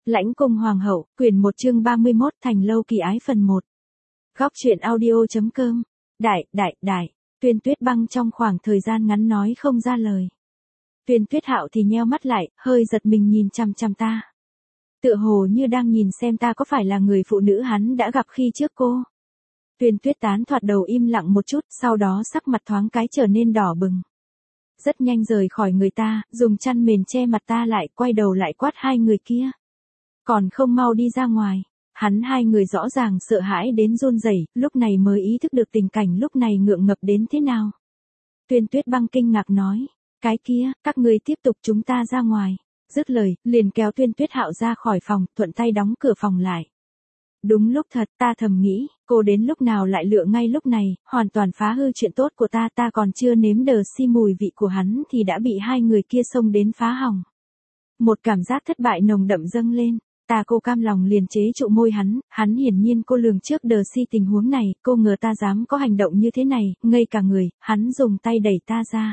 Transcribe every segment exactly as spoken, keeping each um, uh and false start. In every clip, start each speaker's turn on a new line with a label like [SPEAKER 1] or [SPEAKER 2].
[SPEAKER 1] Lãnh cung hoàng hậu, quyển một chương ba mươi mốt Thành lâu kỳ ái phần một. Góc truyện audio.com. Đại, đại, đại, Tuyên Tuyết Băng trong khoảng thời gian ngắn nói không ra lời. Tuyên Tuyết Hạo thì nheo mắt lại, hơi giật mình nhìn chằm chằm ta. Tựa hồ như đang nhìn xem ta có phải là người phụ nữ hắn đã gặp khi trước cô. Tuyên Tuyết Tán thoạt đầu im lặng một chút, sau đó sắc mặt thoáng cái trở nên đỏ bừng. Rất nhanh rời khỏi người ta, dùng chăn mền che mặt ta lại, quay đầu lại quát hai người kia. Còn không mau đi ra ngoài. Hắn hai người rõ ràng sợ hãi đến run rẩy, lúc này mới ý thức được tình cảnh lúc này ngượng ngập đến thế nào. Tuyên Tuyết Băng kinh ngạc nói, cái kia, các ngươi tiếp tục chúng ta ra ngoài. Dứt lời, liền kéo Tuyên Tuyết Hạo ra khỏi phòng, thuận tay đóng cửa phòng lại. Đúng lúc thật, ta thầm nghĩ, cô đến lúc nào lại lựa ngay lúc này, hoàn toàn phá hư chuyện tốt của ta, ta còn chưa nếm đờ si mùi vị của hắn thì đã bị hai người kia xông đến phá hỏng. Một cảm giác thất bại nồng đậm dâng lên. Ta cô cam lòng liền chế trụ môi hắn, hắn hiển nhiên cô lường trước đờ si tình huống này, cô ngờ ta dám có hành động như thế này, ngây cả người, hắn dùng tay đẩy ta ra.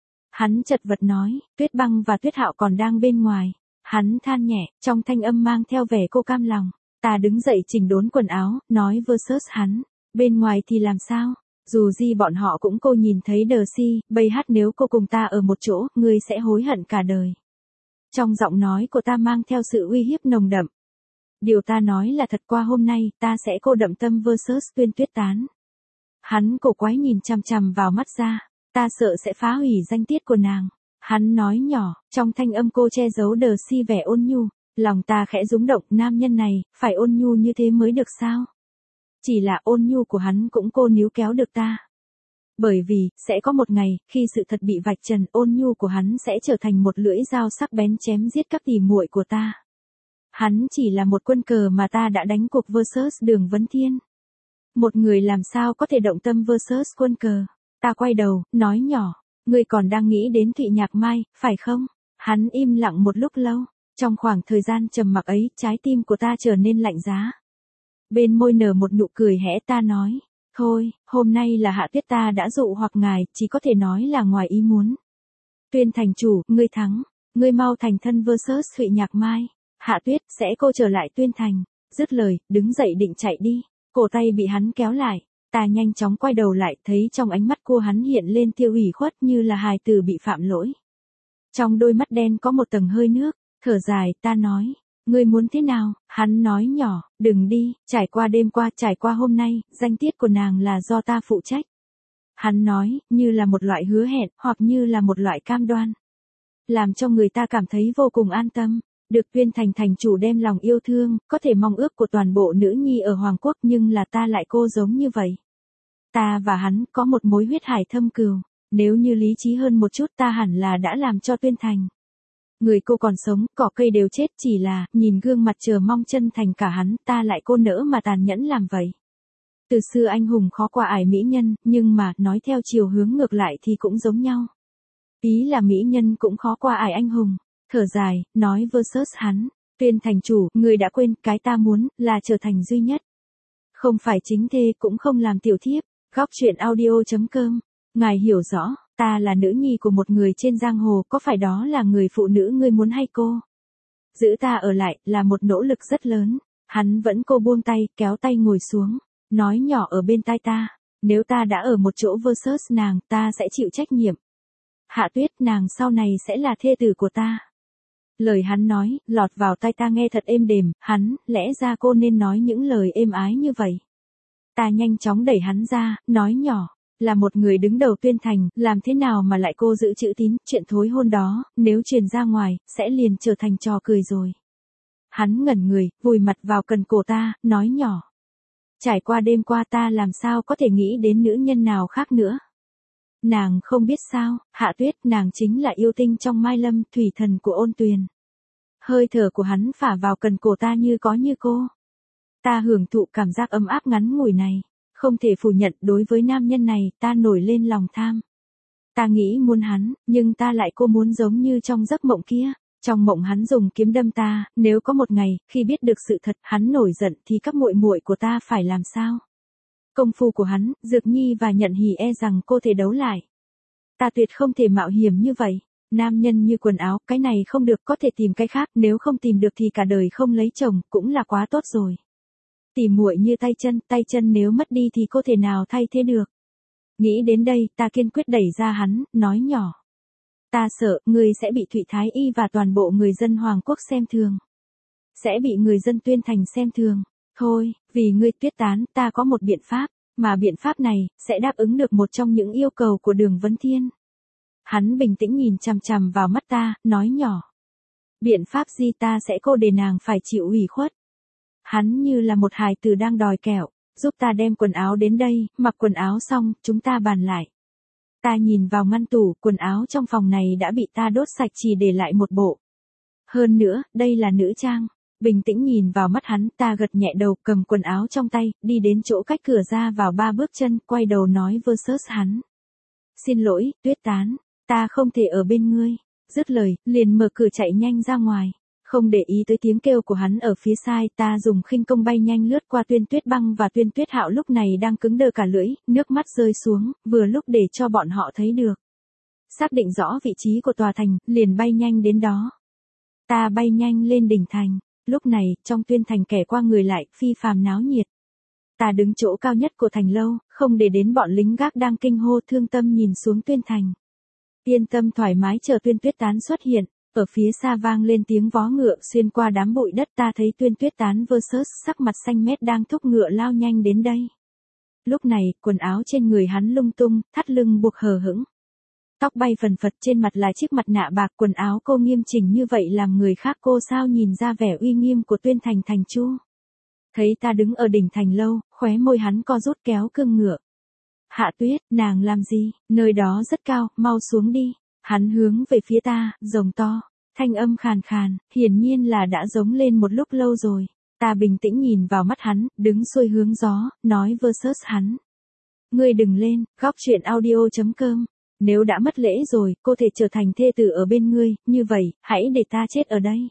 [SPEAKER 1] Hắn chật vật nói, Tuyết Băng và Tuyết Hạo còn đang bên ngoài. Hắn than nhẹ, trong thanh âm mang theo vẻ cô cam lòng. Ta đứng dậy chỉnh đốn quần áo, nói versus hắn, bên ngoài thì làm sao? Dù gì bọn họ cũng cô nhìn thấy đờ si, bây hát nếu cô cùng ta ở một chỗ, ngươi sẽ hối hận cả đời. Trong giọng nói của ta mang theo sự uy hiếp nồng đậm. Điều ta nói là thật, qua hôm nay, ta sẽ cô đậm tâm versus Tuyên Tuyết Tán. Hắn cổ quái nhìn chằm chằm vào mắt ra, ta sợ sẽ phá hủy danh tiết của nàng. Hắn nói nhỏ, trong thanh âm cô che giấu đờ si vẻ ôn nhu, lòng ta khẽ rúng động, nam nhân này, phải ôn nhu như thế mới được sao? Chỉ là ôn nhu của hắn cũng cô níu kéo được ta. Bởi vì, sẽ có một ngày, khi sự thật bị vạch trần, ôn nhu của hắn sẽ trở thành một lưỡi dao sắc bén chém giết các tỉ muội của ta. Hắn chỉ là một quân cờ mà ta đã đánh cuộc versus Đường Vấn Thiên. Một người làm sao có thể động tâm versus quân cờ. Ta quay đầu, nói nhỏ, ngươi còn đang nghĩ đến Thụy Nhạc Mai, phải không? Hắn im lặng một lúc lâu. Trong khoảng thời gian trầm mặc ấy, trái tim của ta trở nên lạnh giá. Bên môi nở một nụ cười hẽ, ta nói. Thôi, hôm nay là Hạ Tuyết ta đã dụ hoặc ngài, chỉ có thể nói là ngoài ý muốn. Tuyên thành chủ, ngươi thắng, ngươi mau thành thân versus Thụy Nhạc Mai. Hạ Tuyết, sẽ cô trở lại Tuyên thành. Dứt lời, đứng dậy định chạy đi, cổ tay bị hắn kéo lại. Ta nhanh chóng quay đầu lại, thấy trong ánh mắt cô hắn hiện lên tia ủy khuất như là hài tử bị phạm lỗi. Trong đôi mắt đen có một tầng hơi nước, thở dài, ta nói. Ngươi muốn thế nào? Hắn nói nhỏ, đừng đi, trải qua đêm qua, trải qua hôm nay, danh tiết của nàng là do ta phụ trách. Hắn nói, như là một loại hứa hẹn, hoặc như là một loại cam đoan. Làm cho người ta cảm thấy vô cùng an tâm. Được Tuyên thành thành chủ đem lòng yêu thương, có thể mong ước của toàn bộ nữ nhi ở Hoàng Quốc, nhưng là ta lại cô giống như vậy. Ta và hắn có một mối huyết hải thâm cừu, nếu như lý trí hơn một chút ta hẳn là đã làm cho Tuyên thành. Người cô còn sống, cỏ cây đều chết, chỉ là, nhìn gương mặt chờ mong chân thành cả hắn, ta lại cô nỡ mà tàn nhẫn làm vậy. Từ xưa anh hùng khó qua ải mỹ nhân, nhưng mà, nói theo chiều hướng ngược lại thì cũng giống nhau. Ý là mỹ nhân cũng khó qua ải anh hùng. Thở dài, nói versus hắn, Tuyên thành chủ, người đã quên, cái ta muốn, là trở thành duy nhất. Không phải chính thê, cũng không làm tiểu thiếp. Góc truyện audio.com. Ngài hiểu rõ. Ta là nữ nhi của một người trên giang hồ, có phải đó là người phụ nữ ngươi muốn hay cô? Giữ ta ở lại, là một nỗ lực rất lớn. Hắn vẫn cô buông tay, kéo tay ngồi xuống, nói nhỏ ở bên tai ta. Nếu ta đã ở một chỗ versus nàng, ta sẽ chịu trách nhiệm. Hạ Tuyết, nàng sau này sẽ là thê tử của ta. Lời hắn nói, lọt vào tai ta nghe thật êm đềm, hắn, lẽ ra cô nên nói những lời êm ái như vậy. Ta nhanh chóng đẩy hắn ra, nói nhỏ. Là một người đứng đầu Tuyên thành, làm thế nào mà lại cô giữ chữ tín, chuyện thối hôn đó, nếu truyền ra ngoài, sẽ liền trở thành trò cười rồi. Hắn ngẩn người, vùi mặt vào cần cổ ta, nói nhỏ. Trải qua đêm qua ta làm sao có thể nghĩ đến nữ nhân nào khác nữa. Nàng không biết sao, Hạ Tuyết, nàng chính là yêu tinh trong Mai Lâm, thủy thần của Ôn Tuyền. Hơi thở của hắn phả vào cần cổ ta như có như cô. Ta hưởng thụ cảm giác ấm áp ngắn ngủi này. Không thể phủ nhận, đối với nam nhân này, ta nổi lên lòng tham. Ta nghĩ muốn hắn, nhưng ta lại cô muốn giống như trong giấc mộng kia. Trong mộng hắn dùng kiếm đâm ta, nếu có một ngày, khi biết được sự thật, hắn nổi giận thì các muội muội của ta phải làm sao? Công phu của hắn, Dược Nhi và Nhận Hỉ e rằng cô thể đấu lại. Ta tuyệt không thể mạo hiểm như vậy. Nam nhân như quần áo, cái này không được có thể tìm cái khác, nếu không tìm được thì cả đời không lấy chồng, cũng là quá tốt rồi. Tỉ muội như tay chân, tay chân nếu mất đi thì cô thể nào thay thế được. Nghĩ đến đây, ta kiên quyết đẩy ra hắn, nói nhỏ. Ta sợ, ngươi sẽ bị Thụy Thái Y và toàn bộ người dân Hoàng Quốc xem thường. Sẽ bị người dân Tuyên Thành xem thường. Thôi, vì ngươi Tuyết Tán, ta có một biện pháp, mà biện pháp này, sẽ đáp ứng được một trong những yêu cầu của Đường Vấn Thiên. Hắn bình tĩnh nhìn chằm chằm vào mắt ta, nói nhỏ. Biện pháp gì ta sẽ cô để nàng phải chịu ủy khuất. Hắn như là một hài tử đang đòi kẹo, giúp ta đem quần áo đến đây, mặc quần áo xong, chúng ta bàn lại. Ta nhìn vào ngăn tủ, quần áo trong phòng này đã bị ta đốt sạch chỉ để lại một bộ. Hơn nữa, đây là nữ trang. Bình tĩnh nhìn vào mắt hắn, ta gật nhẹ đầu, cầm quần áo trong tay, đi đến chỗ cách cửa ra vào ba bước chân, quay đầu nói versus hắn. Xin lỗi, Tuyết Tán, ta không thể ở bên ngươi. Dứt lời, liền mở cửa chạy nhanh ra ngoài. Không để ý tới tiếng kêu của hắn ở phía sai, ta dùng khinh công bay nhanh lướt qua Tuyên Tuyết Băng và Tuyên Tuyết Hạo lúc này đang cứng đờ cả lưỡi, nước mắt rơi xuống, vừa lúc để cho bọn họ thấy được. Xác định rõ vị trí của tòa thành, liền bay nhanh đến đó. Ta bay nhanh lên đỉnh thành. Lúc này, trong Tuyên Thành kẻ qua người lại, phi phàm náo nhiệt. Ta đứng chỗ cao nhất của thành lâu, không để đến bọn lính gác đang kinh hô thương tâm nhìn xuống Tuyên Thành. Yên tâm thoải mái chờ Tuyên Tuyết Tán xuất hiện, ở phía xa vang lên tiếng vó ngựa xuyên qua đám bụi đất, ta thấy Tuyên Tuyết Tán versus sắc mặt xanh mét đang thúc ngựa lao nhanh đến đây. Lúc này, quần áo trên người hắn lung tung, thắt lưng buộc hờ hững. Tóc bay phần phật, trên mặt là chiếc mặt nạ bạc, quần áo cô nghiêm chỉnh như vậy làm người khác cô sao nhìn ra vẻ uy nghiêm của Tuyên Thành thành chu. Thấy ta đứng ở đỉnh thành lâu, khóe môi hắn co rút kéo cương ngựa. Hạ Tuyết, nàng làm gì, nơi đó rất cao, mau xuống đi. Hắn hướng về phía ta, rồng to, thanh âm khàn khàn, hiển nhiên là đã giống lên một lúc lâu rồi. Ta bình tĩnh nhìn vào mắt hắn, đứng xuôi hướng gió, nói versus hắn. Ngươi đừng lên, góc truyện audio chấm com. Nếu đã mất lễ rồi, cô thể trở thành thê tử ở bên ngươi, như vậy, hãy để ta chết ở đây.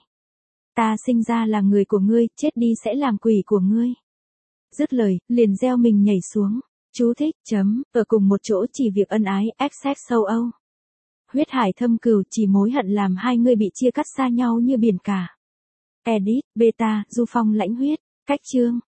[SPEAKER 1] Ta sinh ra là người của ngươi, chết đi sẽ làm quỷ của ngươi. Dứt lời, liền gieo mình nhảy xuống. Chú thích, chấm, ở cùng một chỗ chỉ việc ân ái, ích xách châu Âu. Huyết hải thâm cừu, chỉ mối hận làm hai người bị chia cắt xa nhau như biển cả. Edit, beta, Du Phong lãnh huyết, cách chương.